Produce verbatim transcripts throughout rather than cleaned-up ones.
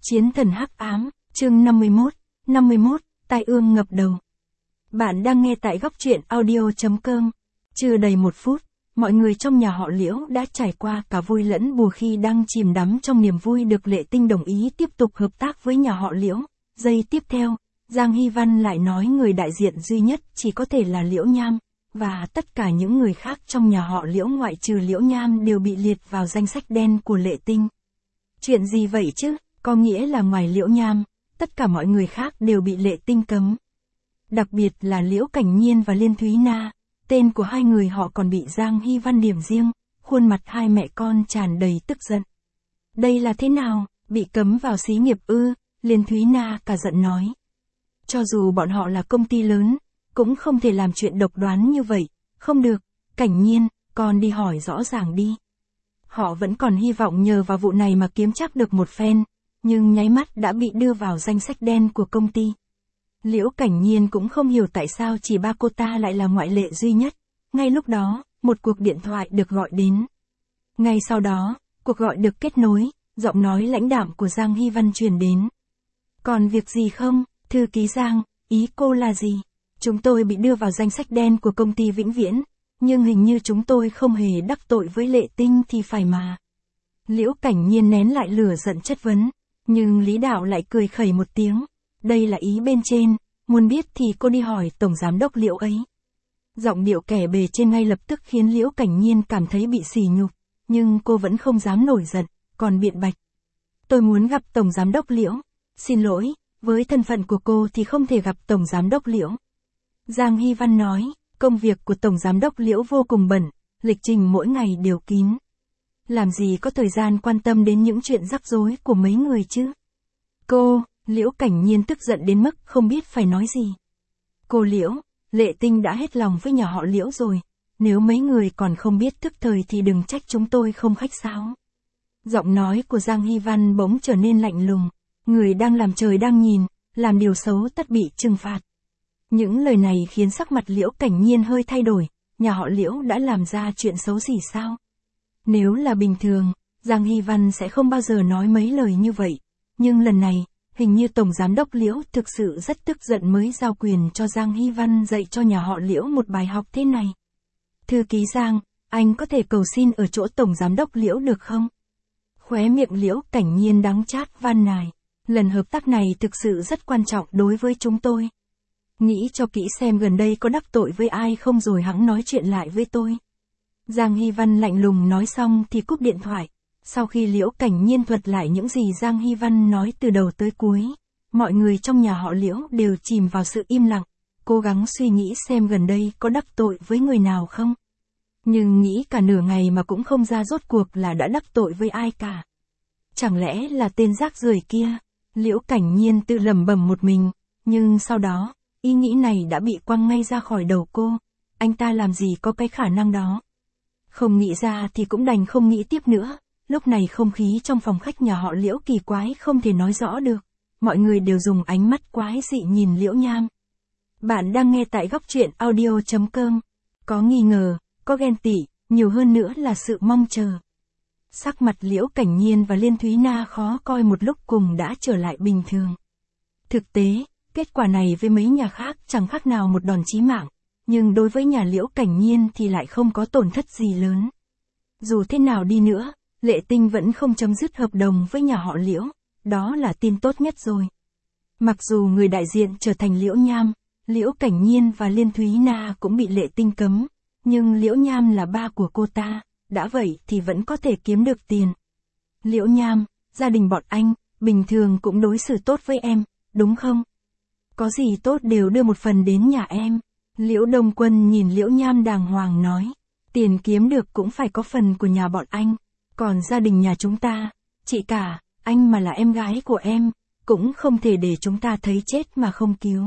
Chiến thần hắc ám, chương năm mươi mốt, năm mươi mốt, tai ương ngập đầu. Bạn đang nghe tại góc truyện audio chấm com. Chưa đầy một phút, mọi người trong nhà họ Liễu đã trải qua cả vui lẫn buồn khi đang chìm đắm trong niềm vui được Lệ Tinh đồng ý tiếp tục hợp tác với nhà họ Liễu. Giây tiếp theo, Giang Hy Văn lại nói người đại diện duy nhất chỉ có thể là Liễu Nham, và tất cả những người khác trong nhà họ Liễu ngoại trừ Liễu Nham đều bị liệt vào danh sách đen của Lệ Tinh. Chuyện gì vậy chứ? Có nghĩa là ngoài Liễu Nham, tất cả mọi người khác đều bị Lệ Tinh cấm. Đặc biệt là Liễu Cảnh Nhiên và Liên Thúy Na, tên của hai người họ còn bị Giang Hy Văn điểm riêng, khuôn mặt hai mẹ con tràn đầy tức giận. Đây là thế nào, bị cấm vào xí nghiệp ư? Liên Thúy Na cả giận nói. Cho dù bọn họ là công ty lớn, cũng không thể làm chuyện độc đoán như vậy, không được, Cảnh Nhiên, con đi hỏi rõ ràng đi. Họ vẫn còn hy vọng nhờ vào vụ này mà kiếm chắc được một phen, nhưng nháy mắt đã bị đưa vào danh sách đen của công ty. Liễu Cảnh Nhiên cũng không hiểu tại sao chỉ ba cô ta lại là ngoại lệ duy nhất. Ngay lúc đó, một cuộc điện thoại được gọi đến. Ngay sau đó, cuộc gọi được kết nối, giọng nói lãnh đạm của Giang Hy Văn truyền đến. Còn việc gì không, thư ký Giang, ý cô là gì? Chúng tôi bị đưa vào danh sách đen của công ty vĩnh viễn, nhưng hình như chúng tôi không hề đắc tội với Lệ Tinh thì phải mà. Liễu Cảnh Nhiên nén lại lửa giận chất vấn, nhưng Lý Đạo lại cười khẩy một tiếng. Đây là ý bên trên, muốn biết thì cô đi hỏi Tổng Giám đốc Liễu ấy. Giọng điệu kẻ bề trên ngay lập tức khiến Liễu Cảnh Nhiên cảm thấy bị sỉ nhục, nhưng cô vẫn không dám nổi giận, còn biện bạch. Tôi muốn gặp Tổng Giám đốc Liễu. Xin lỗi, với thân phận của cô thì không thể gặp Tổng Giám đốc Liễu. Giang Hy Văn nói, công việc của Tổng Giám đốc Liễu vô cùng bận, lịch trình mỗi ngày đều kín. Làm gì có thời gian quan tâm đến những chuyện rắc rối của mấy người chứ? Cô, Liễu Cảnh Nhiên tức giận đến mức không biết phải nói gì. Cô Liễu, Lệ Tinh đã hết lòng với nhà họ Liễu rồi, nếu mấy người còn không biết thức thời thì đừng trách chúng tôi không khách sáo. Giọng nói của Giang Hy Văn bỗng trở nên lạnh lùng, người đang làm trời đang nhìn, làm điều xấu tất bị trừng phạt. Những lời này khiến sắc mặt Liễu Cảnh Nhiên hơi thay đổi, nhà họ Liễu đã làm ra chuyện xấu gì sao? Nếu là bình thường, Giang Hy Văn sẽ không bao giờ nói mấy lời như vậy, nhưng lần này, hình như Tổng Giám đốc Liễu thực sự rất tức giận mới giao quyền cho Giang Hy Văn dạy cho nhà họ Liễu một bài học thế này. Thư ký Giang, anh có thể cầu xin ở chỗ Tổng Giám đốc Liễu được không? Khóe miệng Liễu Cảnh Nhiên đắng chát van nài, lần hợp tác này thực sự rất quan trọng đối với chúng tôi. Nghĩ cho kỹ xem gần đây có đắc tội với ai không rồi hẵng nói chuyện lại với tôi. Giang Hy Văn lạnh lùng nói xong thì cúp điện thoại. Sau khi Liễu Cảnh Nhiên thuật lại những gì Giang Hy Văn nói từ đầu tới cuối, mọi người trong nhà họ Liễu đều chìm vào sự im lặng, cố gắng suy nghĩ xem gần đây có đắc tội với người nào không. Nhưng nghĩ cả nửa ngày mà cũng không ra rốt cuộc là đã đắc tội với ai cả. Chẳng lẽ là tên rác rưởi kia? Liễu Cảnh Nhiên tự lẩm bẩm một mình, nhưng sau đó, ý nghĩ này đã bị quăng ngay ra khỏi đầu cô. Anh ta làm gì có cái khả năng đó? Không nghĩ ra thì cũng đành không nghĩ tiếp nữa. Lúc này không khí trong phòng khách nhà họ Liễu kỳ quái không thể nói rõ được. Mọi người đều dùng ánh mắt quái dị nhìn Liễu Nham. Bạn đang nghe tại góc truyện audio chấm com. Có nghi ngờ, có ghen tị, nhiều hơn nữa là sự mong chờ. Sắc mặt Liễu Cảnh Nhiên và Liên Thúy Na khó coi một lúc cùng đã trở lại bình thường. Thực tế, kết quả này với mấy nhà khác chẳng khác nào một đòn chí mạng, nhưng đối với nhà Liễu Cảnh Nhiên thì lại không có tổn thất gì lớn. Dù thế nào đi nữa, Lệ Tinh vẫn không chấm dứt hợp đồng với nhà họ Liễu, đó là tin tốt nhất rồi. Mặc dù người đại diện trở thành Liễu Nham, Liễu Cảnh Nhiên và Liên Thúy Na cũng bị Lệ Tinh cấm, nhưng Liễu Nham là ba của cô ta, đã vậy thì vẫn có thể kiếm được tiền. Liễu Nham, gia đình bọn anh, bình thường cũng đối xử tốt với em, đúng không? Có gì tốt đều đưa một phần đến nhà em. Liễu Đông Quân nhìn Liễu Nham đàng hoàng nói, tiền kiếm được cũng phải có phần của nhà bọn anh. Còn gia đình nhà chúng ta, chị cả, anh mà là em gái của em, cũng không thể để chúng ta thấy chết mà không cứu.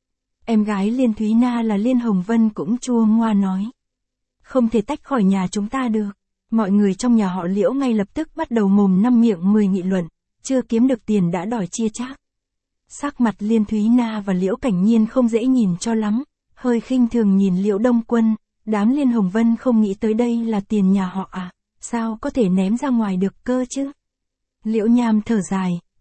Em gái Liên Thúy Na là Liên Hồng Vân cũng chua ngoa nói. Không thể tách khỏi nhà chúng ta được. Mọi người trong nhà họ Liễu ngay lập tức bắt đầu mồm năm miệng mười nghị luận, chưa kiếm được tiền đã đòi chia chác. Sắc mặt Liên Thúy Na và Liễu Cảnh Nhiên không dễ nhìn cho lắm, hơi khinh thường nhìn Liễu Đông Quân, đám Liên Hồng Vân không nghĩ tới đây là tiền nhà họ à. Sao có thể ném ra ngoài được cơ chứ? Liễu Nham thở dài,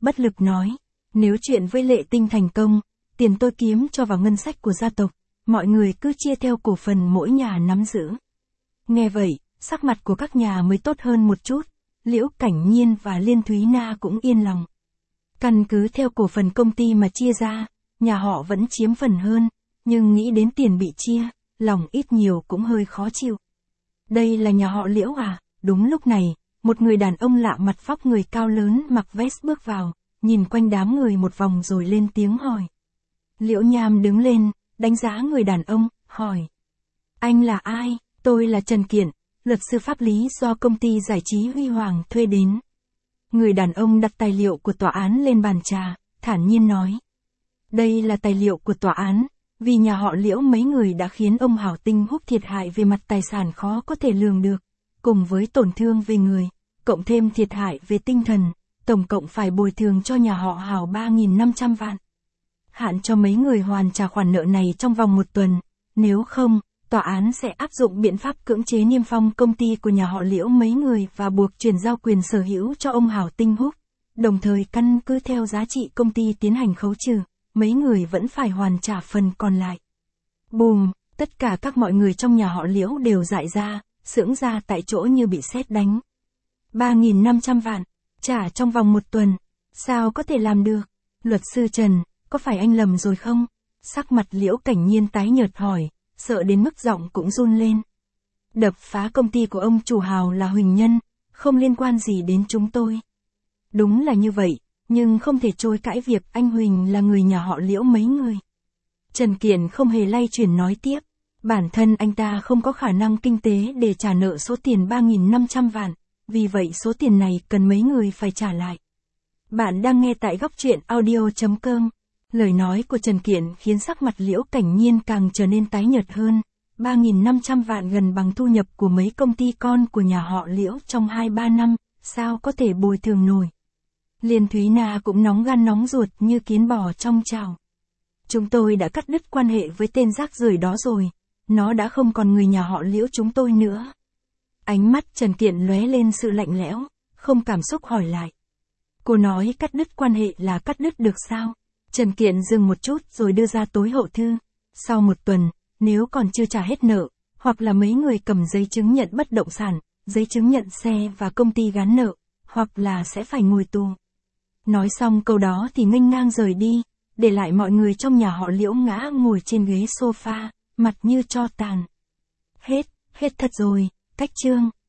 bất lực nói, nếu chuyện với Lệ Tinh thành công, tiền tôi kiếm cho vào ngân sách của gia tộc, mọi người cứ chia theo cổ phần mỗi nhà nắm giữ. Nghe vậy, sắc mặt của các nhà mới tốt hơn một chút, Liễu Cảnh Nhiên và Liên Thúy Na cũng yên lòng. Căn cứ theo cổ phần công ty mà chia ra, nhà họ vẫn chiếm phần hơn, nhưng nghĩ đến tiền bị chia, lòng ít nhiều cũng hơi khó chịu. Đây là nhà họ Liễu à? Đúng lúc này, một người đàn ông lạ mặt vóc người cao lớn mặc vest bước vào, nhìn quanh đám người một vòng rồi lên tiếng hỏi. Liễu Nham đứng lên, đánh giá người đàn ông, hỏi. Anh là ai? Tôi là Trần Kiện, luật sư pháp lý do công ty giải trí Huy Hoàng thuê đến. Người đàn ông đặt tài liệu của tòa án lên bàn trà, thản nhiên nói. Đây là tài liệu của tòa án, vì nhà họ Liễu mấy người đã khiến ông Hảo Tinh Húc thiệt hại về mặt tài sản khó có thể lường được, cùng với tổn thương về người, cộng thêm thiệt hại về tinh thần, tổng cộng phải bồi thường cho nhà họ Hảo ba nghìn năm trăm vạn. Hạn cho mấy người hoàn trả khoản nợ này trong vòng một tuần, nếu không, tòa án sẽ áp dụng biện pháp cưỡng chế niêm phong công ty của nhà họ Liễu mấy người và buộc chuyển giao quyền sở hữu cho ông Hảo Tinh Húc, đồng thời căn cứ theo giá trị công ty tiến hành khấu trừ, mấy người vẫn phải hoàn trả phần còn lại. Bùm, tất cả các mọi người trong nhà họ Liễu đều dại ra, sững ra tại chỗ như bị sét đánh. ba nghìn năm trăm vạn, trả trong vòng một tuần, sao có thể làm được? Luật sư Trần, có phải anh lầm rồi không? Sắc mặt Liễu Cảnh Nhiên tái nhợt hỏi, sợ đến mức giọng cũng run lên. Đập phá công ty của ông chủ Hào là Huỳnh Nhân, không liên quan gì đến chúng tôi. Đúng là như vậy, nhưng không thể chối cãi việc anh Huỳnh là người nhà họ Liễu mấy người. Trần Kiện không hề lay chuyển nói tiếp, bản thân anh ta không có khả năng kinh tế để trả nợ số tiền ba nghìn năm trăm vạn, vì vậy số tiền này cần mấy người phải trả lại. Bạn đang nghe tại góc truyện audio chấm com. Lời nói của Trần Kiện khiến sắc mặt Liễu Cảnh Nhiên càng trở nên tái nhợt hơn. ba nghìn năm trăm vạn gần bằng thu nhập của mấy công ty con của nhà họ Liễu trong hai ba năm, sao có thể bồi thường nổi. Liên Thúy Na cũng nóng gan nóng ruột như kiến bò trong chảo. Chúng tôi đã cắt đứt quan hệ với tên rác rưởi đó rồi, nó đã không còn người nhà họ Liễu chúng tôi nữa. Ánh mắt Trần Kiện lóe lên sự lạnh lẽo, không cảm xúc hỏi lại. Cô nói cắt đứt quan hệ là cắt đứt được sao? Trần Kiện dừng một chút rồi đưa ra tối hậu thư. Sau một tuần, nếu còn chưa trả hết nợ, hoặc là mấy người cầm giấy chứng nhận bất động sản, giấy chứng nhận xe và công ty gán nợ, hoặc là sẽ phải ngồi tù. Nói xong câu đó thì nghênh ngang rời đi, để lại mọi người trong nhà họ Liễu ngã ngồi trên ghế sofa, mặt như tro tàn. Hết, hết thật rồi, cách chương.